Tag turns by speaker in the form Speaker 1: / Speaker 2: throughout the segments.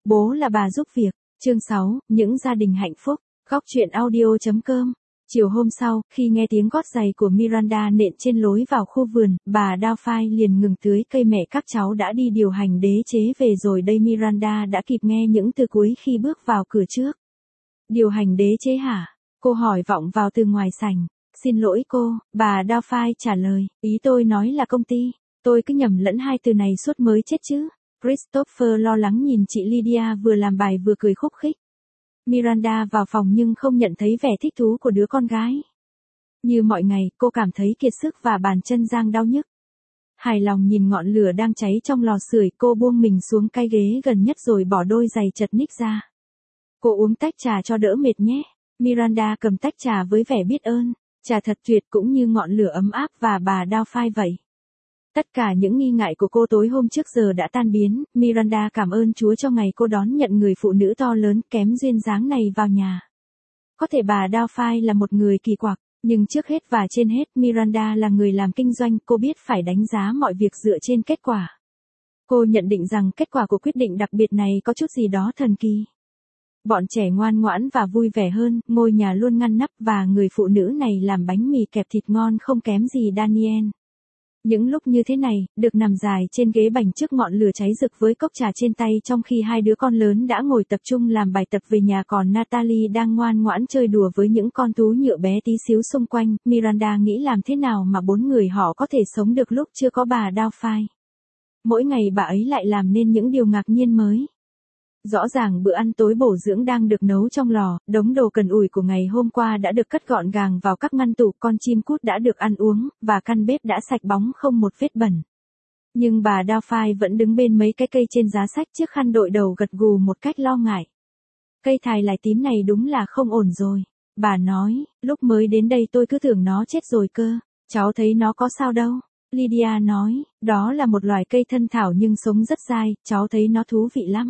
Speaker 1: Bố là bà giúp việc. Chương 6, những gia đình hạnh phúc. Góc chuyện audio.com. Chiều hôm sau, khi nghe tiếng gót giày của Miranda nện trên lối vào khu vườn, bà Doubtfire liền ngừng tưới cây. Mẹ các cháu đã đi điều hành đế chế về rồi đây. Miranda đã kịp nghe những từ cuối khi bước vào cửa trước. Điều hành đế chế hả? Cô hỏi vọng vào từ ngoài sảnh. Xin lỗi cô, bà Doubtfire trả lời, ý tôi nói là công ty. Tôi cứ nhầm lẫn hai từ này suốt mới chết chứ. Christopher lo lắng nhìn chị Lydia vừa làm bài vừa cười khúc khích. Miranda vào phòng nhưng không nhận thấy vẻ thích thú của đứa con gái. Như mọi ngày, cô cảm thấy kiệt sức và bàn chân giang đau nhức. Hài lòng nhìn ngọn lửa đang cháy trong lò sưởi, cô buông mình xuống cái ghế gần nhất rồi bỏ đôi giày chật ních ra. Cô uống tách trà cho đỡ mệt nhé. Miranda cầm tách trà với vẻ biết ơn. Trà thật tuyệt cũng như ngọn lửa ấm áp và bà Doubtfire vậy. Tất cả những nghi ngại của cô tối hôm trước giờ đã tan biến. Miranda cảm ơn Chúa cho ngày cô đón nhận người phụ nữ to lớn kém duyên dáng này vào nhà. Có thể bà Doubtfire là một người kỳ quặc, nhưng trước hết và trên hết Miranda là người làm kinh doanh. Cô biết phải đánh giá mọi việc dựa trên kết quả. Cô nhận định rằng kết quả của quyết định đặc biệt này có chút gì đó thần kỳ. Bọn trẻ ngoan ngoãn và vui vẻ hơn, ngôi nhà luôn ngăn nắp và người phụ nữ này làm bánh mì kẹp thịt ngon không kém gì Daniel. Những lúc như thế này, được nằm dài trên ghế bành trước ngọn lửa cháy rực với cốc trà trên tay trong khi hai đứa con lớn đã ngồi tập trung làm bài tập về nhà còn Natalie đang ngoan ngoãn chơi đùa với những con thú nhựa bé tí xíu xung quanh. Miranda nghĩ làm thế nào mà bốn người họ có thể sống được lúc chưa có bà Doubtfire. Mỗi ngày bà ấy lại làm nên những điều ngạc nhiên mới. Rõ ràng bữa ăn tối bổ dưỡng đang được nấu trong lò, đống đồ cần ủi của ngày hôm qua đã được cất gọn gàng vào các ngăn tủ, con chim cút đã được ăn uống, và căn bếp đã sạch bóng không một vết bẩn. Nhưng bà Doubtfire vẫn đứng bên mấy cái cây trên giá sách chiếc khăn đội đầu gật gù một cách lo ngại. Cây thài lải tím này đúng là không ổn rồi. Bà nói, lúc mới đến đây tôi cứ tưởng nó chết rồi cơ. Cháu thấy nó có sao đâu. Lydia nói, đó là một loài cây thân thảo nhưng sống rất dai, cháu thấy nó thú vị lắm.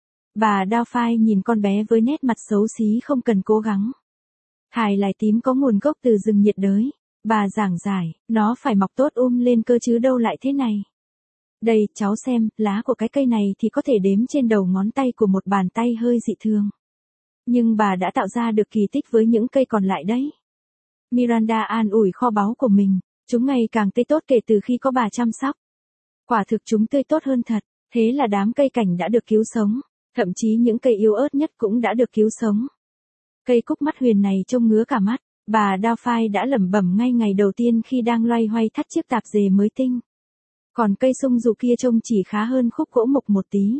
Speaker 1: Bà Doubtfire nhìn con bé với nét mặt xấu xí không cần cố gắng. Thài lải tím có nguồn gốc từ rừng nhiệt đới. Bà giảng giải, nó phải mọc tốt lên cơ chứ đâu lại thế này. Đây, cháu xem, lá của cái cây này thì có thể đếm trên đầu ngón tay của một bàn tay hơi dị thường. Nhưng bà đã tạo ra được kỳ tích với những cây còn lại đấy. Miranda an ủi kho báu của mình, chúng ngày càng tươi tốt kể từ khi có bà chăm sóc. Quả thực chúng tươi tốt hơn thật, thế là đám cây cảnh đã được cứu sống. Thậm chí những cây yếu ớt nhất cũng đã được cứu sống. Cây cúc mắt huyền này trông ngứa cả mắt, bà Doubtfire đã lẩm bẩm ngay ngày đầu tiên khi đang loay hoay thắt chiếc tạp dề mới tinh. Còn cây sung dù kia trông chỉ khá hơn khúc gỗ mục một tí.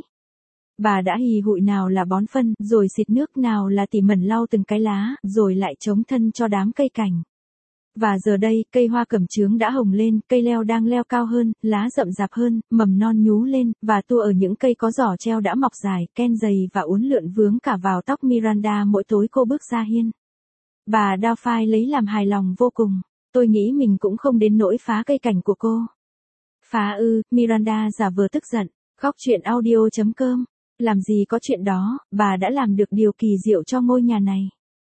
Speaker 1: Bà đã hì hụi nào là bón phân, rồi xịt nước, nào là tỉ mẩn lau từng cái lá, rồi lại chống thân cho đám cây cảnh. Và giờ đây, cây hoa cẩm chướng đã hồng lên, cây leo đang leo cao hơn, lá rậm rạp hơn, mầm non nhú lên, và tua ở những cây có giỏ treo đã mọc dài, ken dày và uốn lượn vướng cả vào tóc Miranda mỗi tối cô bước ra hiên. Bà Doubtfire lấy làm hài lòng vô cùng. Tôi nghĩ mình cũng không đến nỗi phá cây cảnh của cô. Phá ư? Miranda giả vờ tức giận. Góc chuyện audio.com. Làm gì có chuyện đó, bà đã làm được điều kỳ diệu cho ngôi nhà này.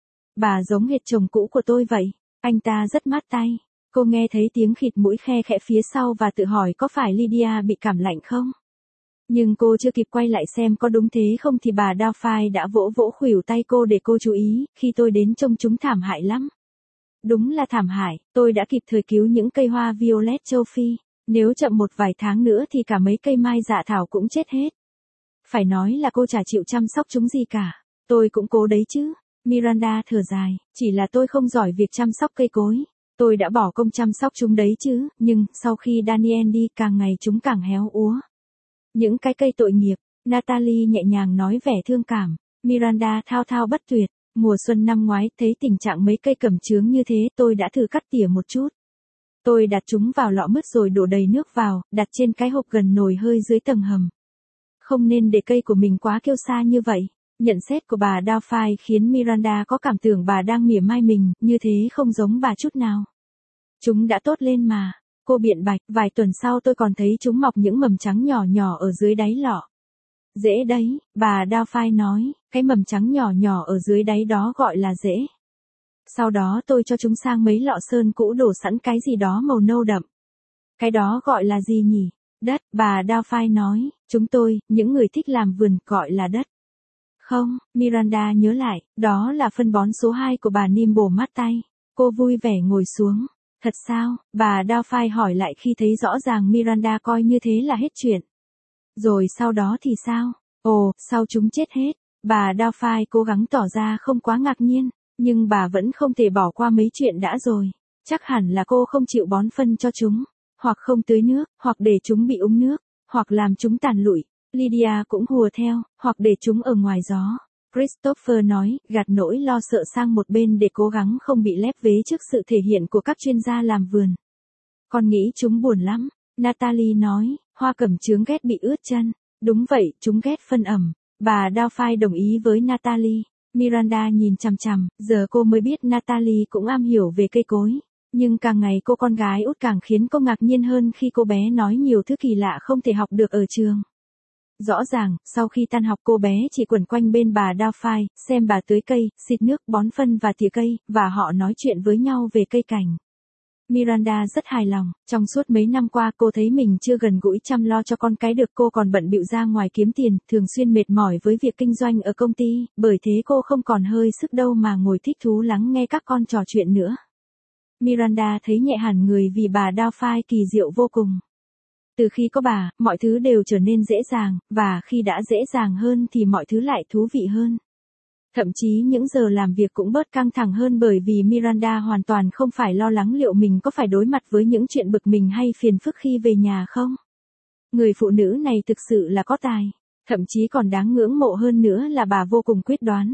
Speaker 1: Bà giống hệt chồng cũ của tôi vậy. Anh ta rất mát tay. Cô nghe thấy tiếng khịt mũi khe khẽ phía sau và tự hỏi có phải Lydia bị cảm lạnh không? Nhưng cô chưa kịp quay lại xem có đúng thế không thì bà Doubtfire đã vỗ vỗ khuỷu tay cô để cô chú ý, khi tôi đến trông chúng thảm hại lắm. Đúng là thảm hại, tôi đã kịp thời cứu những cây hoa violet châu Phi. Nếu chậm một vài tháng nữa thì cả mấy cây mai dạ thảo cũng chết hết. Phải nói là cô chả chịu chăm sóc chúng gì cả. Tôi cũng cố đấy chứ. Miranda thở dài, chỉ là tôi không giỏi việc chăm sóc cây cối. Tôi đã bỏ công chăm sóc chúng đấy chứ, nhưng sau khi Daniel đi càng ngày chúng càng héo úa. Những cái cây tội nghiệp, Natalie nhẹ nhàng nói vẻ thương cảm. Miranda thao thao bất tuyệt, mùa xuân năm ngoái thấy tình trạng mấy cây cẩm chướng như thế tôi đã thử cắt tỉa một chút. Tôi đặt chúng vào lọ mứt rồi đổ đầy nước vào, đặt trên cái hộp gần nồi hơi dưới tầng hầm. Không nên để cây của mình quá kiêu sa như vậy. Nhận xét của bà Doubtfire khiến Miranda có cảm tưởng bà đang mỉa mai mình, như thế không giống bà chút nào. Chúng đã tốt lên mà. Cô biện bạch, vài tuần sau tôi còn thấy chúng mọc những mầm trắng nhỏ nhỏ ở dưới đáy lọ. Rễ đấy, bà Doubtfire nói, cái mầm trắng nhỏ nhỏ ở dưới đáy đó gọi là rễ. Sau đó tôi cho chúng sang mấy lọ sơn cũ đổ sẵn cái gì đó màu nâu đậm. Cái đó gọi là gì nhỉ? Đất, bà Doubtfire nói, chúng tôi, những người thích làm vườn, gọi là đất. Không, Miranda nhớ lại, đó là phân bón số 2 của bà Nimble mát tay. Cô vui vẻ ngồi xuống. Thật sao, bà Doubtfire hỏi lại khi thấy rõ ràng Miranda coi như thế là hết chuyện. Rồi sau đó thì sao? Ồ, sau chúng chết hết. Bà Doubtfire cố gắng tỏ ra không quá ngạc nhiên, nhưng bà vẫn không thể bỏ qua mấy chuyện đã rồi. Chắc hẳn là cô không chịu bón phân cho chúng, hoặc không tưới nước, hoặc để chúng bị úng nước, hoặc làm chúng tàn lụi. Lydia cũng hùa theo, hoặc để chúng ở ngoài gió. Christopher nói, gạt nỗi lo sợ sang một bên để cố gắng không bị lép vế trước sự thể hiện của các chuyên gia làm vườn. Con nghĩ chúng buồn lắm. Natalie nói, hoa cẩm chướng ghét bị ướt chân. Đúng vậy, chúng ghét phân ẩm. Bà Doubtfire đồng ý với Natalie. Miranda nhìn chằm chằm, giờ cô mới biết Natalie cũng am hiểu về cây cối. Nhưng càng ngày cô con gái út càng khiến cô ngạc nhiên hơn khi cô bé nói nhiều thứ kỳ lạ không thể học được ở trường. Rõ ràng, sau khi tan học cô bé chỉ quẩn quanh bên bà Doubtfire, xem bà tưới cây, xịt nước, bón phân và tỉa cây, và họ nói chuyện với nhau về cây cảnh. Miranda rất hài lòng, trong suốt mấy năm qua cô thấy mình chưa gần gũi chăm lo cho con cái được, cô còn bận bịu ra ngoài kiếm tiền, thường xuyên mệt mỏi với việc kinh doanh ở công ty, bởi thế cô không còn hơi sức đâu mà ngồi thích thú lắng nghe các con trò chuyện nữa. Miranda thấy nhẹ hẳn người vì bà Doubtfire kỳ diệu vô cùng. Từ khi có bà, mọi thứ đều trở nên dễ dàng, và khi đã dễ dàng hơn thì mọi thứ lại thú vị hơn. Thậm chí những giờ làm việc cũng bớt căng thẳng hơn bởi vì Miranda hoàn toàn không phải lo lắng liệu mình có phải đối mặt với những chuyện bực mình hay phiền phức khi về nhà không. Người phụ nữ này thực sự là có tài, thậm chí còn đáng ngưỡng mộ hơn nữa là bà vô cùng quyết đoán.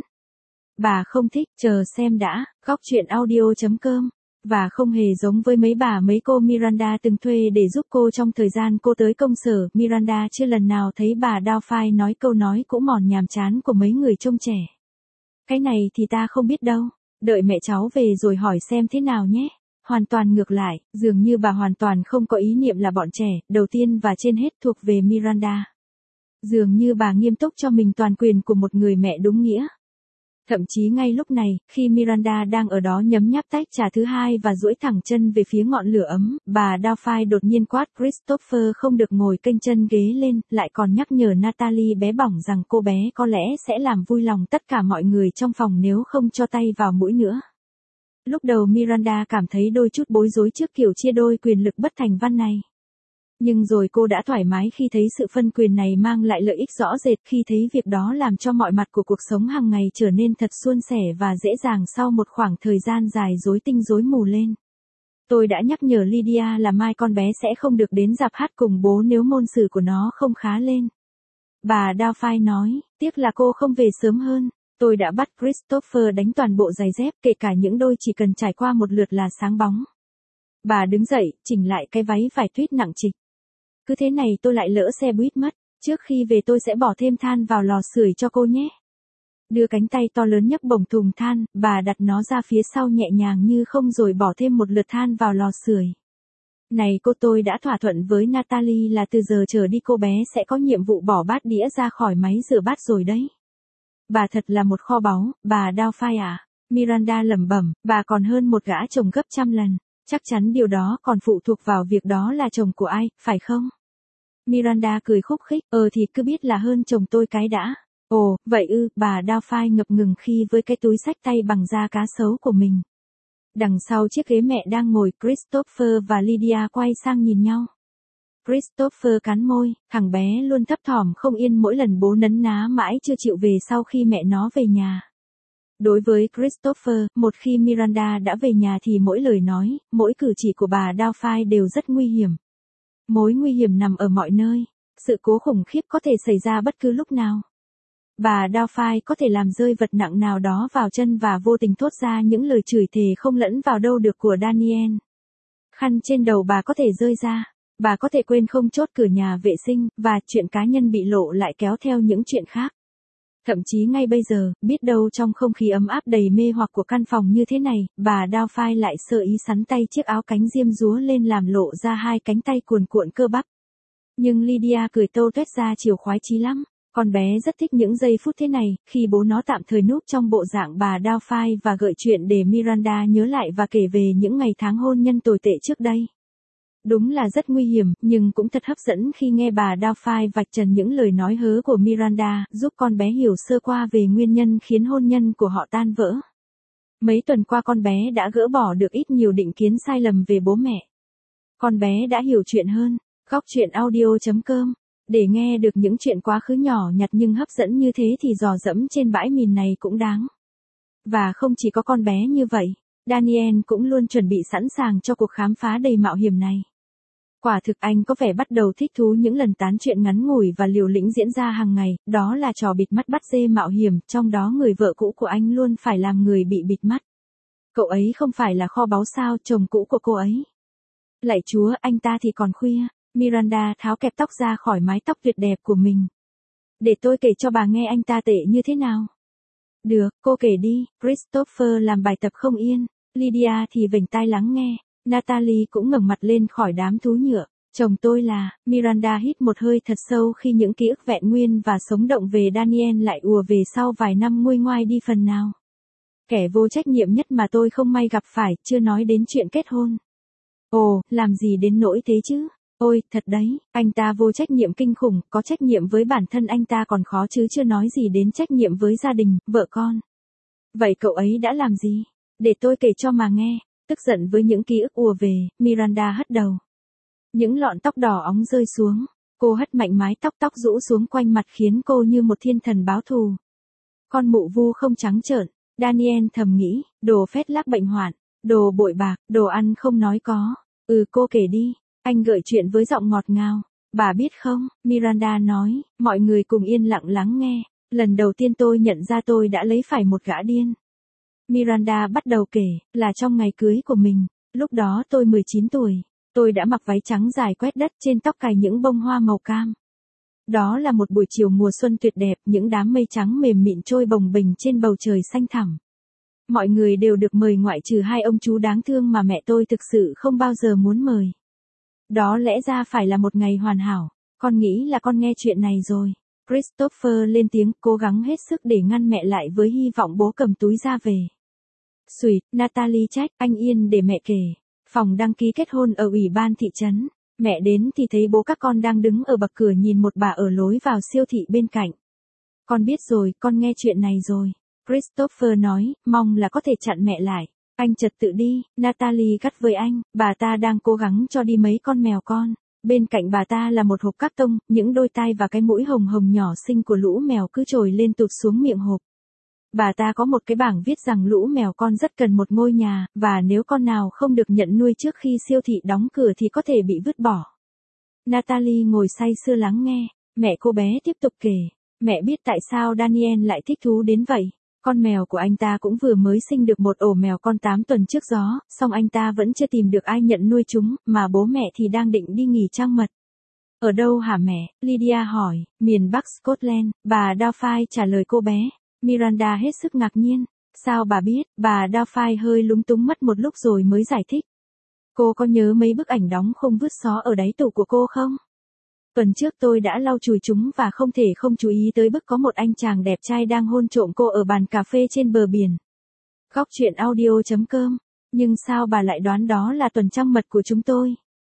Speaker 1: Bà không thích, chờ xem đã, góc chuyện audio.com. Và không hề giống với mấy cô Miranda từng thuê để giúp cô trong thời gian cô tới công sở, Miranda chưa lần nào thấy bà Doubtfire nói câu nói cũ mòn nhàm chán của mấy người trông trẻ. Cái này thì ta không biết đâu, đợi mẹ cháu về rồi hỏi xem thế nào nhé. Hoàn toàn ngược lại, dường như bà hoàn toàn không có ý niệm là bọn trẻ, đầu tiên và trên hết thuộc về Miranda. Dường như bà nghiêm túc cho mình toàn quyền của một người mẹ đúng nghĩa. Thậm chí ngay lúc này, khi Miranda đang ở đó nhấm nháp tách trà thứ hai và duỗi thẳng chân về phía ngọn lửa ấm, bà Doubtfire đột nhiên quát Christopher không được ngồi kênh chân ghế lên, lại còn nhắc nhở Natalie bé bỏng rằng cô bé có lẽ sẽ làm vui lòng tất cả mọi người trong phòng nếu không cho tay vào mũi nữa. Lúc đầu Miranda cảm thấy đôi chút bối rối trước kiểu chia đôi quyền lực bất thành văn này. Nhưng rồi cô đã thoải mái khi thấy sự phân quyền này mang lại lợi ích rõ rệt, khi thấy việc đó làm cho mọi mặt của cuộc sống hàng ngày trở nên thật suôn sẻ và dễ dàng sau một khoảng thời gian dài rối tinh rối mù lên. Tôi đã nhắc nhở Lydia là mai con bé sẽ không được đến rạp hát cùng bố nếu môn sử của nó không khá lên. Bà Doubtfire nói, tiếc là cô không về sớm hơn. Tôi đã bắt Christopher đánh toàn bộ giày dép, kể cả những đôi chỉ cần trải qua một lượt là sáng bóng. Bà đứng dậy, chỉnh lại cái váy vải tuyết nặng trịch. Cứ thế này tôi lại lỡ xe buýt mất, trước khi về tôi sẽ bỏ thêm than vào lò sưởi cho cô nhé. Đưa cánh tay to lớn nhấc bổng thùng than, bà đặt nó ra phía sau nhẹ nhàng như không rồi bỏ thêm một lượt than vào lò sưởi. Này cô, tôi đã thỏa thuận với Natalie là từ giờ trở đi cô bé sẽ có nhiệm vụ bỏ bát đĩa ra khỏi máy rửa bát rồi đấy. Bà thật là một kho báu, bà Doubtfire à. Miranda lẩm bẩm, bà còn hơn một gã chồng gấp trăm lần. Chắc chắn điều đó còn phụ thuộc vào việc đó là chồng của ai, phải không? Miranda cười khúc khích, thì cứ biết là hơn chồng tôi cái đã. Ồ, vậy ư, bà Doubtfire ngập ngừng khi với cái túi xách tay bằng da cá sấu của mình. Đằng sau chiếc ghế mẹ đang ngồi, Christopher và Lydia quay sang nhìn nhau. Christopher cắn môi, thằng bé luôn thấp thỏm không yên mỗi lần bố nấn ná mãi chưa chịu về sau khi mẹ nó về nhà. Đối với Christopher, một khi Miranda đã về nhà thì mỗi lời nói, mỗi cử chỉ của bà Doubtfire đều rất nguy hiểm. Mối nguy hiểm nằm ở mọi nơi. Sự cố khủng khiếp có thể xảy ra bất cứ lúc nào. Bà Doubtfire có thể làm rơi vật nặng nào đó vào chân và vô tình thốt ra những lời chửi thề không lẫn vào đâu được của Daniel. Khăn trên đầu bà có thể rơi ra. Bà có thể quên không chốt cửa nhà vệ sinh, và chuyện cá nhân bị lộ lại kéo theo những chuyện khác. Thậm chí ngay bây giờ, biết đâu trong không khí ấm áp đầy mê hoặc của căn phòng như thế này, bà Doubtfire lại sơ ý sắn tay chiếc áo cánh diêm dúa lên làm lộ ra hai cánh tay cuồn cuộn cơ bắp. Nhưng Lydia cười tâu tuét ra chiều khoái chí lắm. Con bé rất thích những giây phút thế này, khi bố nó tạm thời núp trong bộ dạng bà Doubtfire và gợi chuyện để Miranda nhớ lại và kể về những ngày tháng hôn nhân tồi tệ trước đây. Đúng là rất nguy hiểm, nhưng cũng thật hấp dẫn khi nghe bà Doubtfire vạch trần những lời nói hớ của Miranda, giúp con bé hiểu sơ qua về nguyên nhân khiến hôn nhân của họ tan vỡ. Mấy tuần qua con bé đã gỡ bỏ được ít nhiều định kiến sai lầm về bố mẹ. Con bé đã hiểu chuyện hơn. Góc truyện audio.com. Để nghe được những chuyện quá khứ nhỏ nhặt nhưng hấp dẫn như thế thì dò dẫm trên bãi mìn này cũng đáng. Và không chỉ có con bé như vậy, Daniel cũng luôn chuẩn bị sẵn sàng cho cuộc khám phá đầy mạo hiểm này. Quả thực anh có vẻ bắt đầu thích thú những lần tán chuyện ngắn ngủi và liều lĩnh diễn ra hàng ngày, đó là trò bịt mắt bắt dê mạo hiểm, trong đó người vợ cũ của anh luôn phải làm người bị bịt mắt. Cậu ấy không phải là kho báu sao, chồng cũ của cô ấy. Lạy Chúa, anh ta thì còn khuya. Miranda tháo kẹp tóc ra khỏi mái tóc tuyệt đẹp của mình. Để tôi kể cho bà nghe anh ta tệ như thế nào. Được, cô kể đi. Christopher làm bài tập không yên. Lydia thì vểnh tai lắng nghe. Natalie cũng ngẩng mặt lên khỏi đám thú nhựa. Chồng tôi là, Miranda hít một hơi thật sâu khi những ký ức vẹn nguyên và sống động về Daniel lại ùa về sau vài năm nguôi ngoai đi phần nào. Kẻ vô trách nhiệm nhất mà tôi không may gặp phải, chưa nói đến chuyện kết hôn. Ồ, làm gì đến nỗi thế chứ? Ôi, thật đấy, anh ta vô trách nhiệm kinh khủng, có trách nhiệm với bản thân anh ta còn khó chứ chưa nói gì đến trách nhiệm với gia đình, vợ con. Vậy cậu ấy đã làm gì? Để tôi kể cho mà nghe. Tức giận với những ký ức ùa về, Miranda hất đầu. Những lọn tóc đỏ óng rơi xuống. Cô hất mạnh mái tóc rũ xuống quanh mặt khiến cô như một thiên thần báo thù. Con mụ vu không trắng trợn. Daniel thầm nghĩ, đồ phét lác bệnh hoạn, đồ bội bạc, đồ ăn không nói có. Cô kể đi. Anh gợi chuyện với giọng ngọt ngào. Bà biết không, Miranda nói, mọi người cùng yên lặng lắng nghe. Lần đầu tiên tôi nhận ra tôi đã lấy phải một gã điên. Miranda bắt đầu kể, là trong ngày cưới của mình. Lúc đó tôi 19 tuổi. Tôi đã mặc váy trắng dài quét đất, trên tóc cài những bông hoa màu cam. Đó là một buổi chiều mùa xuân tuyệt đẹp, những đám mây trắng mềm mịn trôi bồng bềnh trên bầu trời xanh thẳm. Mọi người đều được mời ngoại trừ hai ông chú đáng thương mà mẹ tôi thực sự không bao giờ muốn mời. Đó lẽ ra phải là một ngày hoàn hảo. Con nghĩ là con nghe chuyện này rồi. Christopher lên tiếng, cố gắng hết sức để ngăn mẹ lại với hy vọng bố cầm túi ra về. Xùi, Natalie trách, anh yên để mẹ kể. Phòng đăng ký kết hôn ở ủy ban thị trấn. Mẹ đến thì thấy bố các con đang đứng ở bậc cửa nhìn một bà ở lối vào siêu thị bên cạnh. Con biết rồi, con nghe chuyện này rồi. Christopher nói, mong là có thể chặn mẹ lại. Anh trật tự đi, Natalie gắt với anh, bà ta đang cố gắng cho đi mấy con mèo con. Bên cạnh bà ta là một hộp các tông, những đôi tai và cái mũi hồng hồng nhỏ xinh của lũ mèo cứ trồi lên tụt xuống miệng hộp. Bà ta có một cái bảng viết rằng lũ mèo con rất cần một ngôi nhà, và nếu con nào không được nhận nuôi trước khi siêu thị đóng cửa thì có thể bị vứt bỏ. Natalie ngồi say sưa lắng nghe, mẹ cô bé tiếp tục kể, mẹ biết tại sao Daniel lại thích thú đến vậy. Con mèo của anh ta cũng vừa mới sinh được một ổ mèo con 8 tuần trước đó, song anh ta vẫn chưa tìm được ai nhận nuôi chúng, mà bố mẹ thì đang định đi nghỉ trăng mật. Ở đâu hả mẹ? Lydia hỏi, miền Bắc Scotland, bà Doubtfire trả lời cô bé. Miranda hết sức ngạc nhiên. Sao bà biết? Bà Doubtfire hơi lúng túng mất một lúc rồi mới giải thích. Cô có nhớ mấy bức ảnh đóng không vứt xó ở đáy tủ của cô không? Tuần trước tôi đã lau chùi chúng và không thể không chú ý tới bức có một anh chàng đẹp trai đang hôn trộm cô ở bàn cà phê trên bờ biển. Góc truyện audio.com. Nhưng sao bà lại đoán đó là tuần trăng mật của chúng tôi?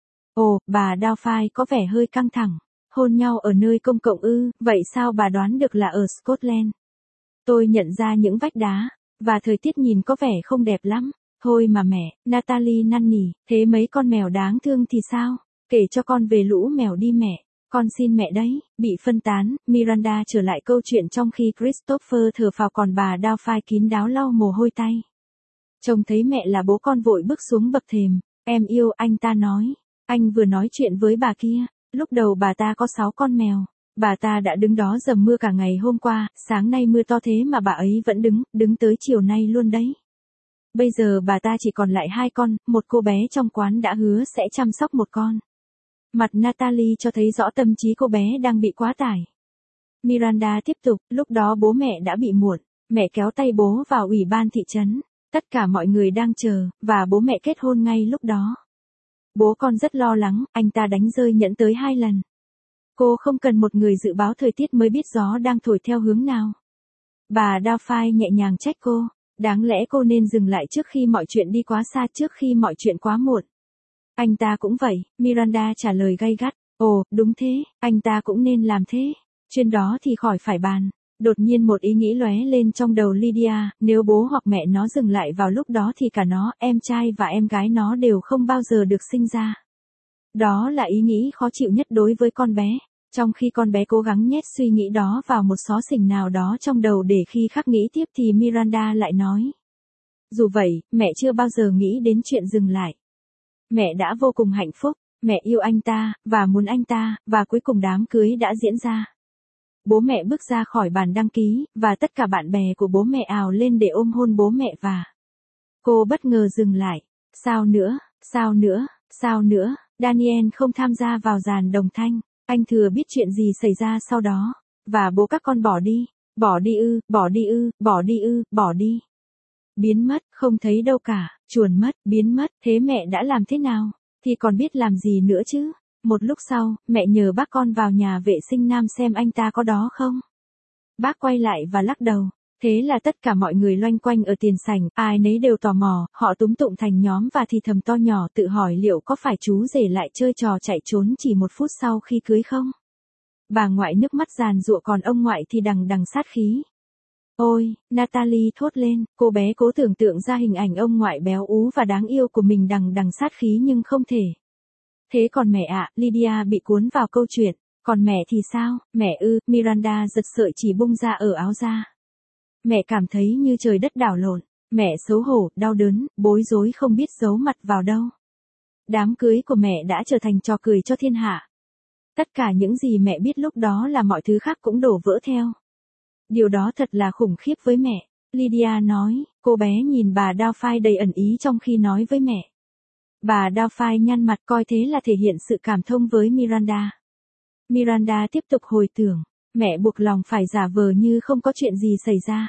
Speaker 1: Ồ, bà Doubtfire có vẻ hơi căng thẳng. Hôn nhau ở nơi công cộng ư, vậy sao bà đoán được là ở Scotland? Tôi nhận ra những vách đá, và thời tiết nhìn có vẻ không đẹp lắm. Thôi mà mẹ, Natalie năn nỉ, thế mấy con mèo đáng thương thì sao? Kể cho con về lũ mèo đi mẹ. Con xin mẹ đấy. Bị phân tán, Miranda trở lại câu chuyện trong khi Christopher thở phào còn bà Doubtfire kín đáo lau mồ hôi tay. Trông thấy mẹ là bố con vội bước xuống bậc thềm. Em yêu, anh ta nói. Anh vừa nói chuyện với bà kia. Lúc đầu bà ta có 6 con mèo. Bà ta đã đứng đó dầm mưa cả ngày hôm qua, sáng nay mưa to thế mà bà ấy vẫn đứng tới chiều nay luôn đấy. Bây giờ bà ta chỉ còn lại 2 con, một cô bé trong quán đã hứa sẽ chăm sóc một con. Mặt Natalie cho thấy rõ tâm trí cô bé đang bị quá tải. Miranda tiếp tục, lúc đó bố mẹ đã bị muộn, mẹ kéo tay bố vào ủy ban thị trấn. Tất cả mọi người đang chờ, và bố mẹ kết hôn ngay lúc đó. Bố con rất lo lắng, anh ta đánh rơi nhẫn tới 2 lần. Cô không cần một người dự báo thời tiết mới biết gió đang thổi theo hướng nào. Bà Doubtfire nhẹ nhàng trách cô, đáng lẽ cô nên dừng lại trước khi mọi chuyện đi quá xa, trước khi mọi chuyện quá muộn. Anh ta cũng vậy, Miranda trả lời gay gắt. Ồ, đúng thế, anh ta cũng nên làm thế. Chuyện đó thì khỏi phải bàn. Đột nhiên một ý nghĩ lóe lên trong đầu Lydia, nếu bố hoặc mẹ nó dừng lại vào lúc đó thì cả nó, em trai và em gái nó đều không bao giờ được sinh ra. Đó là ý nghĩ khó chịu nhất đối với con bé. Trong khi con bé cố gắng nhét suy nghĩ đó vào một xó xỉnh nào đó trong đầu để khi khắc nghĩ tiếp thì Miranda lại nói. Dù vậy, mẹ chưa bao giờ nghĩ đến chuyện dừng lại. Mẹ đã vô cùng hạnh phúc, mẹ yêu anh ta, và muốn anh ta, và cuối cùng đám cưới đã diễn ra. Bố mẹ bước ra khỏi bàn đăng ký, và tất cả bạn bè của bố mẹ ào lên để ôm hôn bố mẹ và... Cô bất ngờ dừng lại. Sao nữa, sao nữa, sao nữa, Daniel không tham gia vào dàn đồng thanh. Anh thừa biết chuyện gì xảy ra sau đó. Và bố các con bỏ đi. Bỏ đi ư, bỏ đi ư, bỏ đi ư, bỏ đi. Biến mất, không thấy đâu cả, chuồn mất, biến mất, thế mẹ đã làm thế nào? Thì còn biết làm gì nữa chứ? Một lúc sau, mẹ nhờ bác con vào nhà vệ sinh nam xem anh ta có đó không? Bác quay lại và lắc đầu. Thế là tất cả mọi người loanh quanh ở tiền sảnh, ai nấy đều tò mò, họ túm tụm thành nhóm và thì thầm to nhỏ tự hỏi liệu có phải chú rể lại chơi trò chạy trốn chỉ 1 phút sau khi cưới không? Bà ngoại nước mắt giàn giụa còn ông ngoại thì đằng đằng sát khí. Ôi, Natalie thốt lên, cô bé cố tưởng tượng ra hình ảnh ông ngoại béo ú và đáng yêu của mình đằng đằng sát khí nhưng không thể. Thế còn mẹ ạ, Lydia bị cuốn vào câu chuyện, còn mẹ thì sao, mẹ ư, Miranda giật sợi chỉ bung ra ở áo ra. Mẹ cảm thấy như trời đất đảo lộn, mẹ xấu hổ, đau đớn, bối rối không biết giấu mặt vào đâu. Đám cưới của mẹ đã trở thành trò cười cho thiên hạ. Tất cả những gì mẹ biết lúc đó là mọi thứ khác cũng đổ vỡ theo. Điều đó thật là khủng khiếp với mẹ, Lydia nói, cô bé nhìn bà Doubtfire đầy ẩn ý trong khi nói với mẹ. Bà Doubtfire nhăn mặt coi thế là thể hiện sự cảm thông với Miranda. Miranda tiếp tục hồi tưởng, mẹ buộc lòng phải giả vờ như không có chuyện gì xảy ra.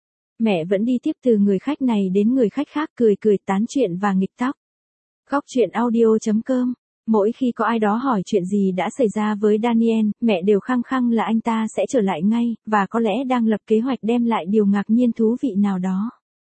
Speaker 1: Mẹ vẫn đi tiếp từ người khách này đến người khách khác cười cười tán chuyện và nghịch tóc. Góc chuyện audio.com. Mỗi khi có ai đó hỏi chuyện gì đã xảy ra với Daniel, mẹ đều khăng khăng là anh ta sẽ trở lại ngay, và có lẽ đang lập kế hoạch đem lại điều ngạc nhiên thú vị nào đó.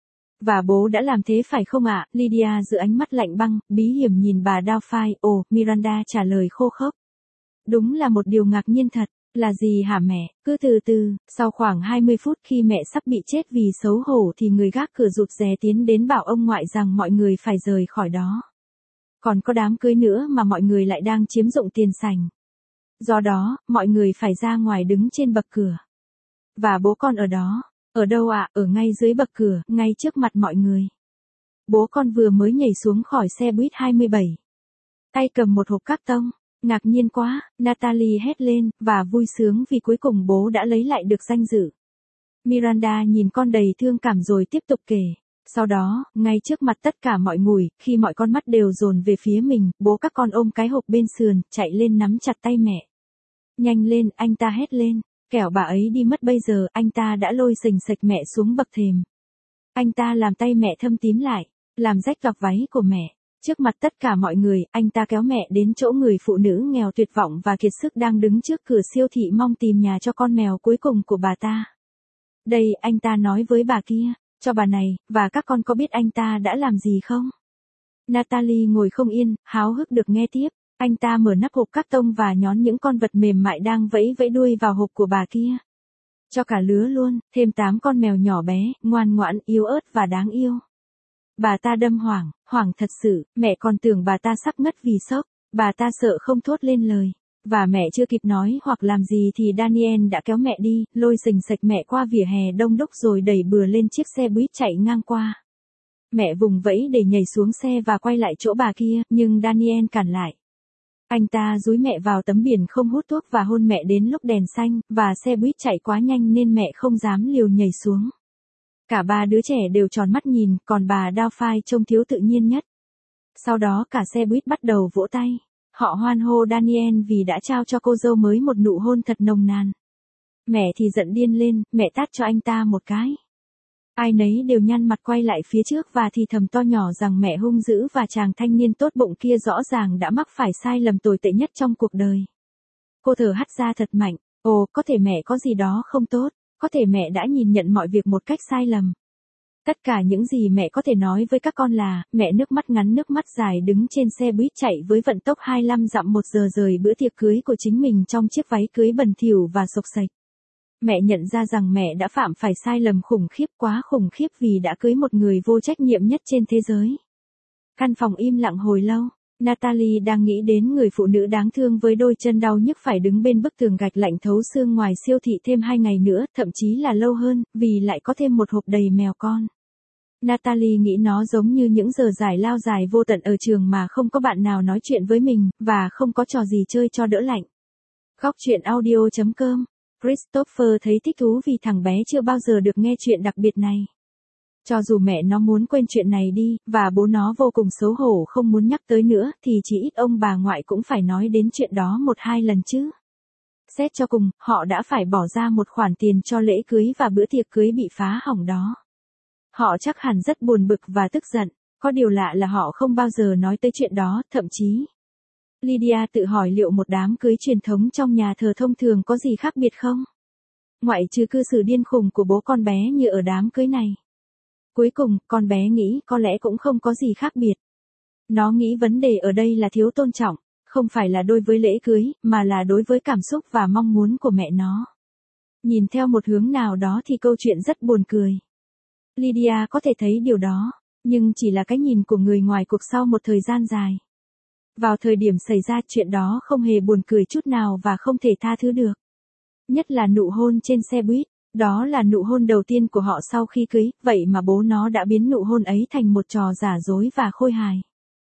Speaker 1: Và bố đã làm thế phải không ạ? Lydia giữ ánh mắt lạnh băng, bí hiểm nhìn bà Doubtfire. Ồ, Miranda trả lời khô khốc. Đúng là một điều ngạc nhiên thật. Là gì hả mẹ? Cứ từ từ, sau khoảng 20 phút khi mẹ sắp bị chết vì xấu hổ thì người gác cửa rụt rè tiến đến bảo ông ngoại rằng mọi người phải rời khỏi đó. Còn có đám cưới nữa mà mọi người lại đang chiếm dụng tiền sảnh. Do đó, mọi người phải ra ngoài đứng trên bậc cửa. Và bố con ở đó. Ở đâu ạ? Ở ngay dưới bậc cửa, ngay trước mặt mọi người. Bố con vừa mới nhảy xuống khỏi xe buýt 27. Tay cầm một hộp các tông. Ngạc nhiên quá, Natalie hét lên, và vui sướng vì cuối cùng bố đã lấy lại được danh dự. Miranda nhìn con đầy thương cảm rồi tiếp tục kể. Sau đó, ngay trước mặt tất cả mọi người, khi mọi con mắt đều dồn về phía mình, bố các con ôm cái hộp bên sườn, chạy lên nắm chặt tay mẹ. Nhanh lên, anh ta hét lên, kẻo bà ấy đi mất bây giờ, anh ta đã lôi xình xịch mẹ xuống bậc thềm. Anh ta làm tay mẹ thâm tím lại, làm rách cặp váy của mẹ. Trước mặt tất cả mọi người, anh ta kéo mẹ đến chỗ người phụ nữ nghèo tuyệt vọng và kiệt sức đang đứng trước cửa siêu thị mong tìm nhà cho con mèo cuối cùng của bà ta. Đây, anh ta nói với bà kia, cho bà này, và các con có biết anh ta đã làm gì không? Natalie ngồi không yên, háo hức được nghe tiếp. Anh ta mở nắp hộp các tông và nhón những con vật mềm mại đang vẫy vẫy đuôi vào hộp của bà kia. Cho cả lứa luôn, thêm 8 con mèo nhỏ bé, ngoan ngoãn, yếu ớt và đáng yêu. Bà ta đâm hoảng, hoảng thật sự, mẹ còn tưởng bà ta sắp ngất vì sốc, bà ta sợ không thốt lên lời. Và mẹ chưa kịp nói hoặc làm gì thì Daniel đã kéo mẹ đi, lôi xình xịch mẹ qua vỉa hè đông đúc rồi đẩy bừa lên chiếc xe buýt chạy ngang qua. Mẹ vùng vẫy để nhảy xuống xe và quay lại chỗ bà kia, nhưng Daniel cản lại. Anh ta dúi mẹ vào tấm biển không hút thuốc và hôn mẹ đến lúc đèn xanh, và xe buýt chạy quá nhanh nên mẹ không dám liều nhảy xuống. Cả ba đứa trẻ đều tròn mắt nhìn, còn bà Doubtfire trông thiếu tự nhiên nhất. Sau đó cả xe buýt bắt đầu vỗ tay. Họ hoan hô Daniel vì đã trao cho cô dâu mới một nụ hôn thật nồng nàn. Mẹ thì giận điên lên, mẹ tát cho anh ta một cái. Ai nấy đều nhăn mặt quay lại phía trước và thì thầm to nhỏ rằng mẹ hung dữ và chàng thanh niên tốt bụng kia rõ ràng đã mắc phải sai lầm tồi tệ nhất trong cuộc đời. Cô thở hắt ra thật mạnh, ồ, có thể mẹ có gì đó không tốt, có thể mẹ đã nhìn nhận mọi việc một cách sai lầm. Tất cả những gì mẹ có thể nói với các con là, mẹ nước mắt ngắn nước mắt dài đứng trên xe buýt chạy với vận tốc 25 dặm một giờ rời bữa tiệc cưới của chính mình trong chiếc váy cưới bẩn thỉu và xộc xệch. Mẹ nhận ra rằng mẹ đã phạm phải sai lầm khủng khiếp, quá khủng khiếp vì đã cưới một người vô trách nhiệm nhất trên thế giới. Căn phòng im lặng hồi lâu. Natalie đang nghĩ đến người phụ nữ đáng thương với đôi chân đau nhức phải đứng bên bức tường gạch lạnh thấu xương ngoài siêu thị thêm 2 ngày nữa, thậm chí là lâu hơn, vì lại có thêm một hộp đầy mèo con. Natalie nghĩ nó giống như những giờ giải lao dài vô tận ở trường mà không có bạn nào nói chuyện với mình, và không có trò gì chơi cho đỡ lạnh. Góc truyện audio.com. Christopher thấy thích thú vì thằng bé chưa bao giờ được nghe chuyện đặc biệt này. Cho dù mẹ nó muốn quên chuyện này đi, và bố nó vô cùng xấu hổ không muốn nhắc tới nữa, thì chỉ ít ông bà ngoại cũng phải nói đến chuyện đó 1-2 lần chứ. Xét cho cùng, họ đã phải bỏ ra một khoản tiền cho lễ cưới và bữa tiệc cưới bị phá hỏng đó. Họ chắc hẳn rất buồn bực và tức giận, có điều lạ là họ không bao giờ nói tới chuyện đó, thậm chí. Lydia tự hỏi liệu một đám cưới truyền thống trong nhà thờ thông thường có gì khác biệt không? Ngoại trừ cư xử điên khùng của bố con bé như ở đám cưới này. Cuối cùng, con bé nghĩ có lẽ cũng không có gì khác biệt. Nó nghĩ vấn đề ở đây là thiếu tôn trọng, không phải là đối với lễ cưới, mà là đối với cảm xúc và mong muốn của mẹ nó. Nhìn theo một hướng nào đó thì câu chuyện rất buồn cười. Lydia có thể thấy điều đó, nhưng chỉ là cái nhìn của người ngoài cuộc sau một thời gian dài. Vào thời điểm xảy ra chuyện đó không hề buồn cười chút nào và không thể tha thứ được. Nhất là nụ hôn trên xe buýt. Đó là nụ hôn đầu tiên của họ sau khi cưới, vậy mà bố nó đã biến nụ hôn ấy thành một trò giả dối và khôi hài.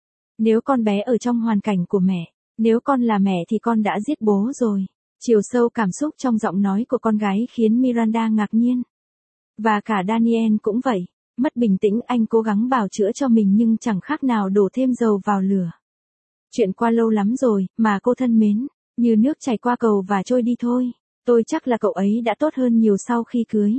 Speaker 1: Nếu con bé ở trong hoàn cảnh của mẹ, nếu con là mẹ thì con đã giết bố rồi. Chiều sâu cảm xúc trong giọng nói của con gái khiến Miranda ngạc nhiên. Và cả Daniel cũng vậy. Mất bình tĩnh, anh cố gắng bào chữa cho mình nhưng chẳng khác nào đổ thêm dầu vào lửa. Chuyện qua lâu lắm rồi, mà cô thân mến, như nước chảy qua cầu và trôi đi thôi. Tôi chắc là cậu ấy đã tốt hơn nhiều sau khi cưới.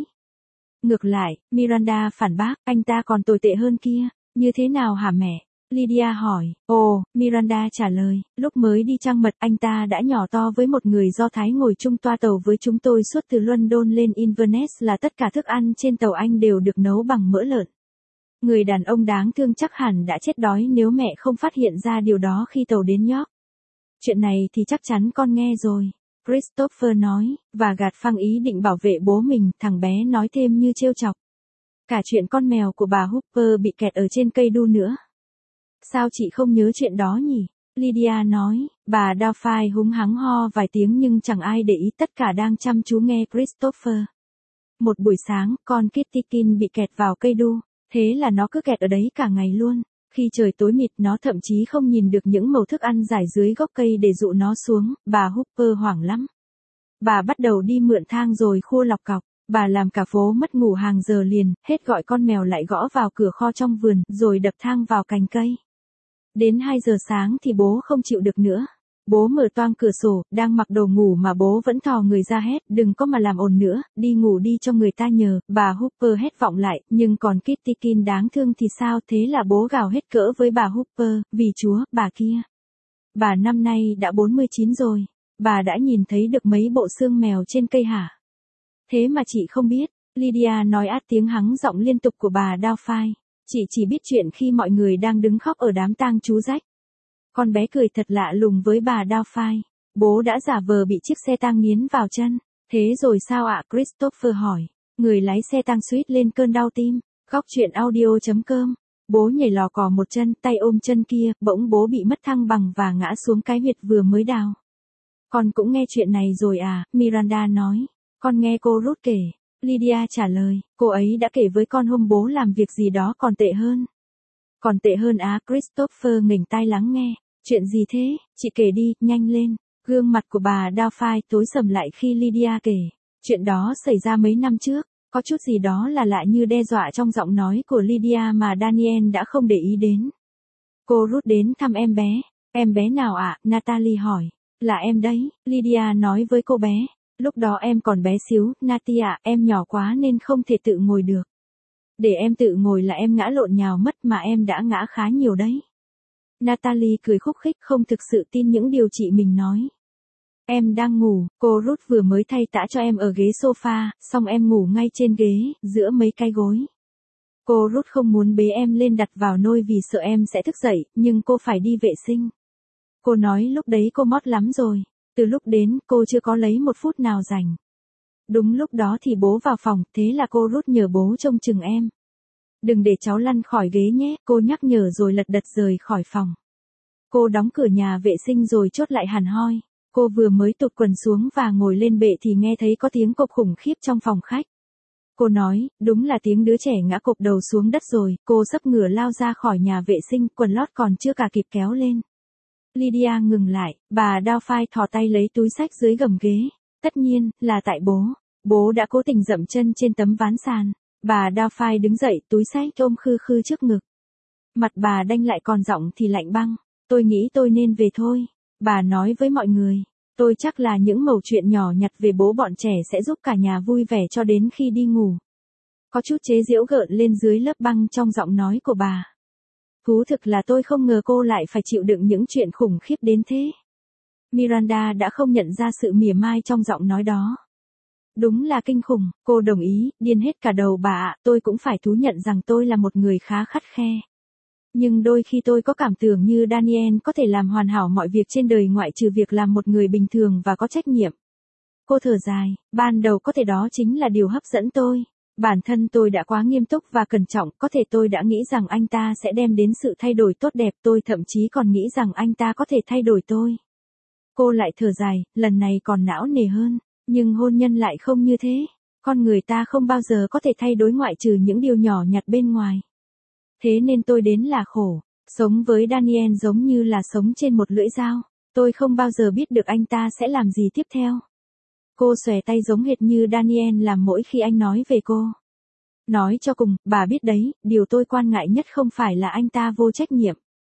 Speaker 1: Ngược lại, Miranda phản bác, anh ta còn tồi tệ hơn kia. Như thế nào hả mẹ? Lydia hỏi. Ồ, Miranda trả lời, lúc mới đi trăng mật anh ta đã nhỏ to với một người Do Thái ngồi chung toa tàu với chúng tôi suốt từ London lên Inverness là tất cả thức ăn trên tàu anh đều được nấu bằng mỡ lợn. Người đàn ông đáng thương chắc hẳn đã chết đói nếu mẹ không phát hiện ra điều đó khi tàu đến York. Chuyện này thì chắc chắn con nghe rồi. Christopher nói, và gạt phăng ý định bảo vệ bố mình, thằng bé nói thêm như trêu chọc. Cả chuyện con mèo của bà Hooper bị kẹt ở trên cây đu nữa. Sao chị không nhớ chuyện đó nhỉ? Lydia nói, bà Doubtfire húng hắng ho vài tiếng nhưng chẳng ai để ý, tất cả đang chăm chú nghe Christopher. Một buổi sáng, con Kittykin bị kẹt vào cây đu, thế là nó cứ kẹt ở đấy cả ngày luôn. Khi trời tối mịt nó thậm chí không nhìn được những mẩu thức ăn rải dưới gốc cây để dụ nó xuống, bà Hooper hoảng lắm. Bà bắt đầu đi mượn thang rồi khua lọc cọc, bà làm cả phố mất ngủ hàng giờ liền, hết gọi con mèo lại gõ vào cửa kho trong vườn, rồi đập thang vào cành cây. Đến 2 giờ sáng thì bố không chịu được nữa. Bố mở toang cửa sổ, đang mặc đồ ngủ mà bố vẫn thò người ra hét, đừng có mà làm ồn nữa, đi ngủ đi cho người ta nhờ, bà Hooper hét vọng lại, nhưng còn Kittykin đáng thương thì sao, thế là bố gào hết cỡ với bà Hooper, vì Chúa, bà kia. Bà năm nay đã 49 rồi, bà đã nhìn thấy được mấy bộ xương mèo trên cây hả? Thế mà chị không biết, Lydia nói át tiếng hắng giọng liên tục của bà Doubtfire, chị chỉ biết chuyện khi mọi người đang đứng khóc ở đám tang chú Jack. Con bé cười thật lạ lùng với bà Doubtfire. Bố đã giả vờ bị chiếc xe tang nghiến vào chân. Thế rồi sao ạ? Christopher hỏi. Người lái xe tang suýt lên cơn đau tim. Góc truyện audio.com. Bố nhảy lò cò một chân, tay ôm chân kia, bỗng bố bị mất thăng bằng và ngã xuống cái huyệt vừa mới đào. Con cũng nghe chuyện này rồi à? Miranda nói. Con nghe cô Ruth kể. Lydia trả lời. Cô ấy đã kể với con hôm bố làm việc gì đó còn tệ hơn. Còn tệ hơn á? Christopher nghềnh tai lắng nghe. Chuyện gì thế? Chị kể đi, nhanh lên. Gương mặt của bà Doubtfire tối sầm lại khi Lydia kể. Chuyện đó xảy ra mấy năm trước. Có chút gì đó là lạ như đe dọa trong giọng nói của Lydia mà Daniel đã không để ý đến. Cô Ruth đến thăm em bé. Em bé nào ạ? Natalie hỏi. Là em đấy, Lydia nói với cô bé. Lúc đó em còn bé xíu, Nati ạ, em nhỏ quá nên không thể tự ngồi được. Để em tự ngồi là em ngã lộn nhào mất mà em đã ngã khá nhiều đấy. Natalie cười khúc khích không thực sự tin những điều chị mình nói. Em đang ngủ, cô Ruth vừa mới thay tã cho em ở ghế sofa, xong em ngủ ngay trên ghế, giữa mấy cái gối. Cô Ruth không muốn bế em lên đặt vào nôi vì sợ em sẽ thức dậy, nhưng cô phải đi vệ sinh. Cô nói lúc đấy cô mót lắm rồi. Từ lúc đến, cô chưa có lấy một phút nào rảnh. Đúng lúc đó thì bố vào phòng, thế là cô Ruth nhờ bố trông chừng em. Đừng để cháu lăn khỏi ghế nhé, cô nhắc nhở rồi lật đật rời khỏi phòng. Cô đóng cửa nhà vệ sinh rồi chốt lại hẳn hoi. Cô vừa mới tụt quần xuống và ngồi lên bệ thì nghe thấy có tiếng cộp khủng khiếp trong phòng khách. Cô nói, đúng là tiếng đứa trẻ ngã cộp đầu xuống đất rồi, cô sấp ngửa lao ra khỏi nhà vệ sinh, quần lót còn chưa cả kịp kéo lên. Lydia ngừng lại, bà Doubtfire thò tay lấy túi xách dưới gầm ghế. Tất nhiên, là tại bố. Bố đã cố tình dậm chân trên tấm ván sàn. Bà Doubtfire đứng dậy, túi xách ôm khư khư trước ngực. Mặt bà đanh lại còn giọng thì lạnh băng. Tôi nghĩ tôi nên về thôi. Bà nói với mọi người. Tôi chắc là những mẩu chuyện nhỏ nhặt về bố bọn trẻ sẽ giúp cả nhà vui vẻ cho đến khi đi ngủ. Có chút chế giễu gợn lên dưới lớp băng trong giọng nói của bà. Thú thực là tôi không ngờ cô lại phải chịu đựng những chuyện khủng khiếp đến thế. Miranda đã không nhận ra sự mỉa mai trong giọng nói đó. Đúng là kinh khủng, cô đồng ý, điên hết cả đầu bà ạ, tôi cũng phải thú nhận rằng tôi là một người khá khắt khe. Nhưng đôi khi tôi có cảm tưởng như Daniel có thể làm hoàn hảo mọi việc trên đời ngoại trừ việc làm một người bình thường và có trách nhiệm. Cô thở dài, ban đầu có thể đó chính là điều hấp dẫn tôi. Bản thân tôi đã quá nghiêm túc và cẩn trọng, có thể tôi đã nghĩ rằng anh ta sẽ đem đến sự thay đổi tốt đẹp, tôi thậm chí còn nghĩ rằng anh ta có thể thay đổi tôi. Cô lại thở dài, lần này còn não nề hơn, nhưng hôn nhân lại không như thế. Con người ta không bao giờ có thể thay đổi ngoại trừ những điều nhỏ nhặt bên ngoài. Thế nên tôi đến là khổ, sống với Daniel giống như là sống trên một lưỡi dao, tôi không bao giờ biết được anh ta sẽ làm gì tiếp theo. Cô xòe tay giống hệt như Daniel làm mỗi khi anh nói về cô. Nói cho cùng, bà biết đấy, điều tôi quan ngại nhất không phải là anh ta vô trách nhiệm,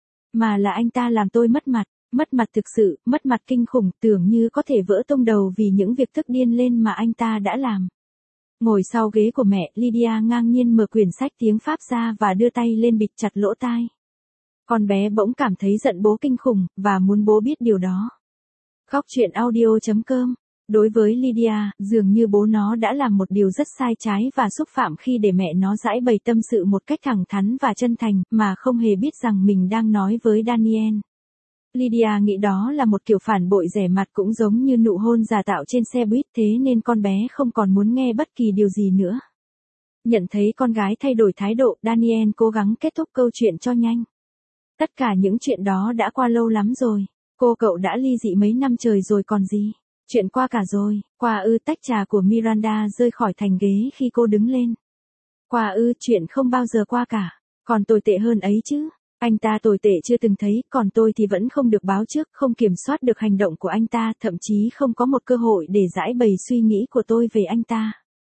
Speaker 1: mà là anh ta làm tôi mất mặt thực sự, mất mặt kinh khủng, tưởng như có thể vỡ tung đầu vì những việc tức điên lên mà anh ta đã làm. Ngồi sau ghế của mẹ, Lydia ngang nhiên mở quyển sách tiếng Pháp ra và đưa tay lên bịt chặt lỗ tai. Con bé bỗng cảm thấy giận bố kinh khủng, và muốn bố biết điều đó. Góc truyện audio.com. Đối với Lydia, dường như bố nó đã làm một điều rất sai trái và xúc phạm khi để mẹ nó giãi bày tâm sự một cách thẳng thắn và chân thành, mà không hề biết rằng mình đang nói với Daniel. Lydia nghĩ đó là một kiểu phản bội rẻ mặt, cũng giống như nụ hôn giả tạo trên xe buýt, thế nên con bé không còn muốn nghe bất kỳ điều gì nữa. Nhận thấy con gái thay đổi thái độ, Daniel cố gắng kết thúc câu chuyện cho nhanh. Tất cả những chuyện đó đã qua lâu lắm rồi. Cậu đã ly dị mấy năm trời rồi còn gì. Chuyện qua cả rồi. Tách trà của Miranda rơi khỏi thành ghế khi cô đứng lên. Chuyện không bao giờ qua cả. Còn tồi tệ hơn ấy chứ. Anh ta tồi tệ chưa từng thấy, còn tôi thì vẫn không được báo trước, không kiểm soát được hành động của anh ta, thậm chí không có một cơ hội để giải bày suy nghĩ của tôi về anh ta.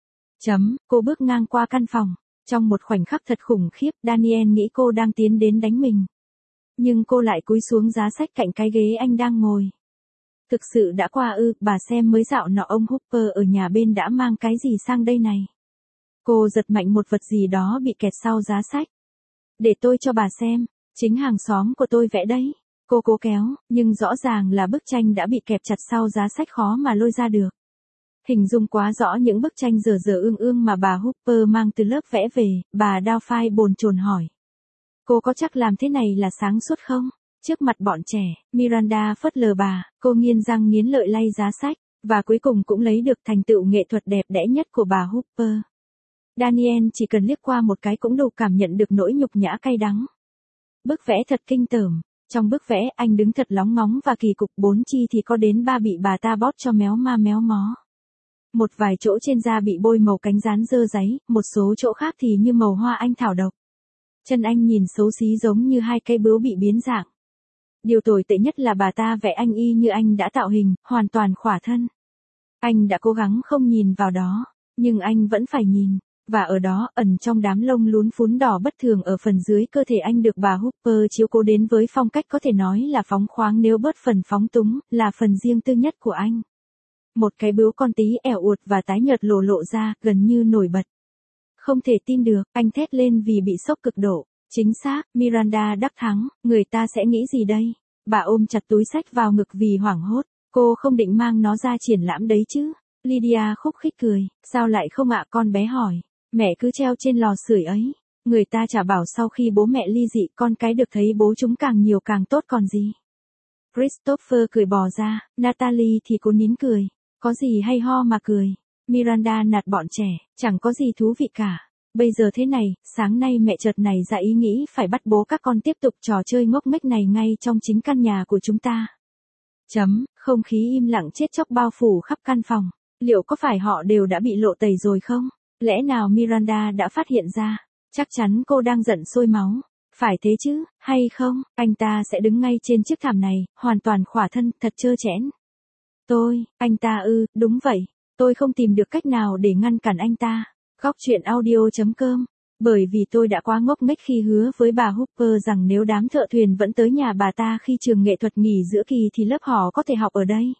Speaker 1: Cô bước ngang qua căn phòng. Trong một khoảnh khắc thật khủng khiếp, Daniel nghĩ cô đang tiến đến đánh mình. Nhưng cô lại cúi xuống giá sách cạnh cái ghế anh đang ngồi. Thực sự đã qua bà xem mới dạo nọ ông Hooper ở nhà bên đã mang cái gì sang đây này. Cô giật mạnh một vật gì đó bị kẹt sau giá sách. Để tôi cho bà xem, chính hàng xóm của tôi vẽ đấy. Cô cố kéo, nhưng rõ ràng là bức tranh đã bị kẹp chặt sau giá sách, khó mà lôi ra được. Hình dung quá rõ những bức tranh dở dở ương ương mà bà Hooper mang từ lớp vẽ về, bà Doubtfire bồn chồn hỏi. Cô có chắc làm thế này là sáng suốt không? Trước mặt bọn trẻ, Miranda phớt lờ bà, cô nghiến răng nghiến lợi lay giá sách, và cuối cùng cũng lấy được thành tựu nghệ thuật đẹp đẽ nhất của bà Hooper. Daniel chỉ cần liếc qua một cái cũng đủ cảm nhận được nỗi nhục nhã cay đắng. Bức vẽ thật kinh tởm. Trong bức vẽ, anh đứng thật lóng ngóng và kỳ cục, 4 chi thì có đến 3 bị bà ta bóp cho méo ma méo mó. Một vài chỗ trên da bị bôi màu cánh gián dơ dáy, một số chỗ khác thì như màu hoa anh thảo độc. Chân anh nhìn xấu xí giống như hai cây bướu bị biến dạng. Điều tồi tệ nhất là bà ta vẽ anh y như anh đã tạo hình, hoàn toàn khỏa thân. Anh đã cố gắng không nhìn vào đó, nhưng anh vẫn phải nhìn. Và ở đó, ẩn trong đám lông lún phún đỏ bất thường ở phần dưới cơ thể anh, được bà Hooper chiếu cố đến với phong cách có thể nói là phóng khoáng nếu bớt phần phóng túng, là phần riêng tư nhất của anh. Một cái bướu con tí ẻo uột và tái nhợt lộ ra, gần như nổi bật. Không thể tin được, anh thét lên vì bị sốc cực độ. Chính xác, Miranda đắc thắng, người ta sẽ nghĩ gì đây? Bà ôm chặt túi sách vào ngực vì hoảng hốt. Cô không định mang nó ra triển lãm đấy chứ? Lydia khúc khích cười, sao lại không ạ? Con bé hỏi. Mẹ cứ treo trên lò sưởi ấy. Người ta chả bảo sau khi bố mẹ ly dị con cái được thấy bố chúng càng nhiều càng tốt còn gì. Christopher cười bò ra, Natalie thì cố nín cười. Có gì hay ho mà cười. Miranda nạt bọn trẻ, chẳng có gì thú vị cả. Bây giờ thế này, sáng nay mẹ chợt nảy ra ý nghĩ phải bắt bố các con tiếp tục trò chơi ngốc nghếch này ngay trong chính căn nhà của chúng ta. Không khí im lặng chết chóc bao phủ khắp căn phòng. Liệu có phải họ đều đã bị lộ tẩy rồi không? Lẽ nào Miranda đã phát hiện ra? Chắc chắn cô đang giận sôi máu. Phải thế chứ, hay không? Anh ta sẽ đứng ngay trên chiếc thảm này, hoàn toàn khỏa thân, thật trơ trẽn. Anh ta đúng vậy. Tôi không tìm được cách nào để ngăn cản anh ta. Góc chuyện audio.com. Bởi vì tôi đã quá ngốc nghếch khi hứa với bà Hooper rằng nếu đám thợ thuyền vẫn tới nhà bà ta khi trường nghệ thuật nghỉ giữa kỳ thì lớp họ có thể học ở đây.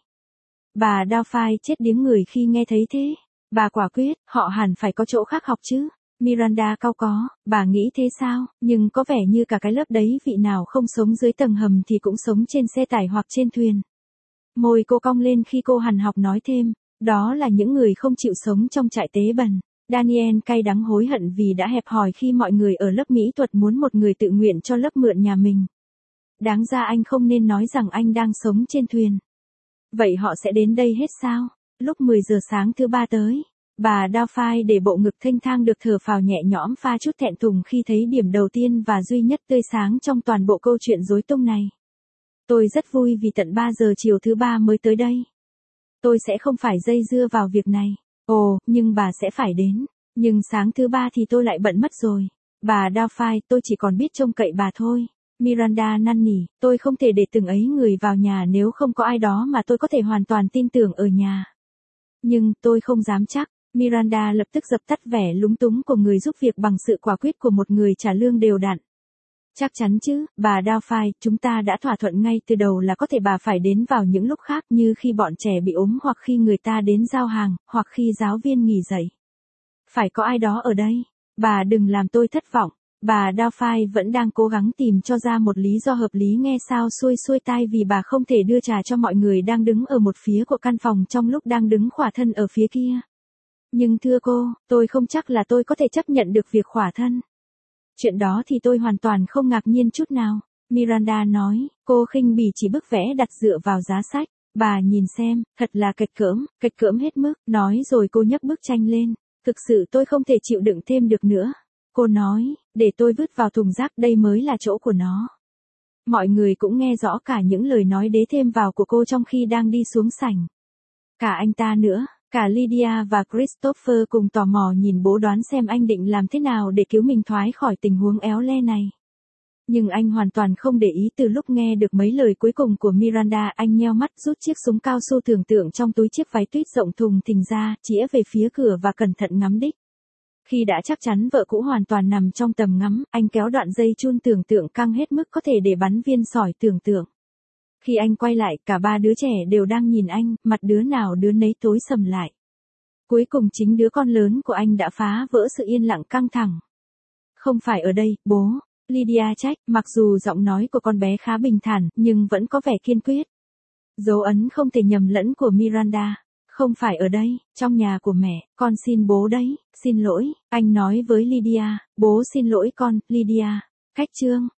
Speaker 1: Bà Doubtfire chết điếng người khi nghe thấy thế. Bà quả quyết, họ hẳn phải có chỗ khác học chứ. Miranda cau có, bà nghĩ thế sao? Nhưng có vẻ như cả cái lớp đấy vị nào không sống dưới tầng hầm thì cũng sống trên xe tải hoặc trên thuyền. Môi cô cong lên khi cô hằn học nói thêm, đó là những người không chịu sống trong trại tế bần. Daniel cay đắng hối hận vì đã hẹp hòi khi mọi người ở lớp mỹ thuật muốn một người tự nguyện cho lớp mượn nhà mình. Đáng ra anh không nên nói rằng anh đang sống trên thuyền. Vậy họ sẽ đến đây hết sao? Lúc 10 giờ sáng thứ ba tới, bà Doubtfire để bộ ngực thênh thang được thở phào nhẹ nhõm pha chút thẹn thùng khi thấy điểm đầu tiên và duy nhất tươi sáng trong toàn bộ câu chuyện rối tung này. Tôi rất vui vì tận 3 giờ chiều thứ ba mới tới đây. Tôi sẽ không phải dây dưa vào việc này. Ồ, nhưng bà sẽ phải đến. Nhưng sáng thứ ba thì tôi lại bận mất rồi. Bà Doubtfire, tôi chỉ còn biết trông cậy bà thôi. Miranda năn nỉ, tôi không thể để từng ấy người vào nhà nếu không có ai đó mà tôi có thể hoàn toàn tin tưởng ở nhà. Nhưng, tôi không dám chắc. Miranda lập tức dập tắt vẻ lúng túng của người giúp việc bằng sự quả quyết của một người trả lương đều đặn. Chắc chắn chứ, bà Doubtfire, chúng ta đã thỏa thuận ngay từ đầu là có thể bà phải đến vào những lúc khác như khi bọn trẻ bị ốm hoặc khi người ta đến giao hàng, hoặc khi giáo viên nghỉ dạy. Phải có ai đó ở đây. Bà đừng làm tôi thất vọng. Bà Doubtfire vẫn đang cố gắng tìm cho ra một lý do hợp lý nghe sao xuôi tai vì bà không thể đưa trà cho mọi người đang đứng ở một phía của căn phòng trong lúc đang đứng khỏa thân ở phía kia. Nhưng thưa cô, tôi không chắc là tôi có thể chấp nhận được việc khỏa thân. Chuyện đó thì tôi hoàn toàn không ngạc nhiên chút nào. Miranda nói, cô khinh bỉ chỉ bức vẽ đặt dựa vào giá sách. Bà nhìn xem, thật là kịch cỡm hết mức. Nói rồi cô nhấc bức tranh lên. Thực sự tôi không thể chịu đựng thêm được nữa. Cô nói, để tôi vứt vào thùng rác đây mới là chỗ của nó. Mọi người cũng nghe rõ cả những lời nói đế thêm vào của cô trong khi đang đi xuống sảnh. Cả anh ta nữa. Cả Lydia và Christopher cùng tò mò nhìn bố đoán xem anh định làm thế nào để cứu mình thoát khỏi tình huống éo le này. Nhưng anh hoàn toàn không để ý từ lúc nghe được mấy lời cuối cùng của Miranda, anh nheo mắt rút chiếc súng cao su tưởng tượng trong túi chiếc váy tuyết rộng thùng thình ra, chĩa về phía cửa và cẩn thận ngắm đích. Khi đã chắc chắn vợ cũ hoàn toàn nằm trong tầm ngắm, anh kéo đoạn dây chun tưởng tượng căng hết mức có thể để bắn viên sỏi tưởng tượng. Khi anh quay lại, cả ba đứa trẻ đều đang nhìn anh, mặt đứa nào đứa nấy tối sầm lại. Cuối cùng chính đứa con lớn của anh đã phá vỡ sự yên lặng căng thẳng. Không phải ở đây, bố. Lydia trách, mặc dù giọng nói của con bé khá bình thản, nhưng vẫn có vẻ kiên quyết. Dấu ấn không thể nhầm lẫn của Miranda. Không phải ở đây, trong nhà của mẹ, con xin bố đấy, xin lỗi, anh nói với Lydia, bố xin lỗi con, Lydia. Cách chương.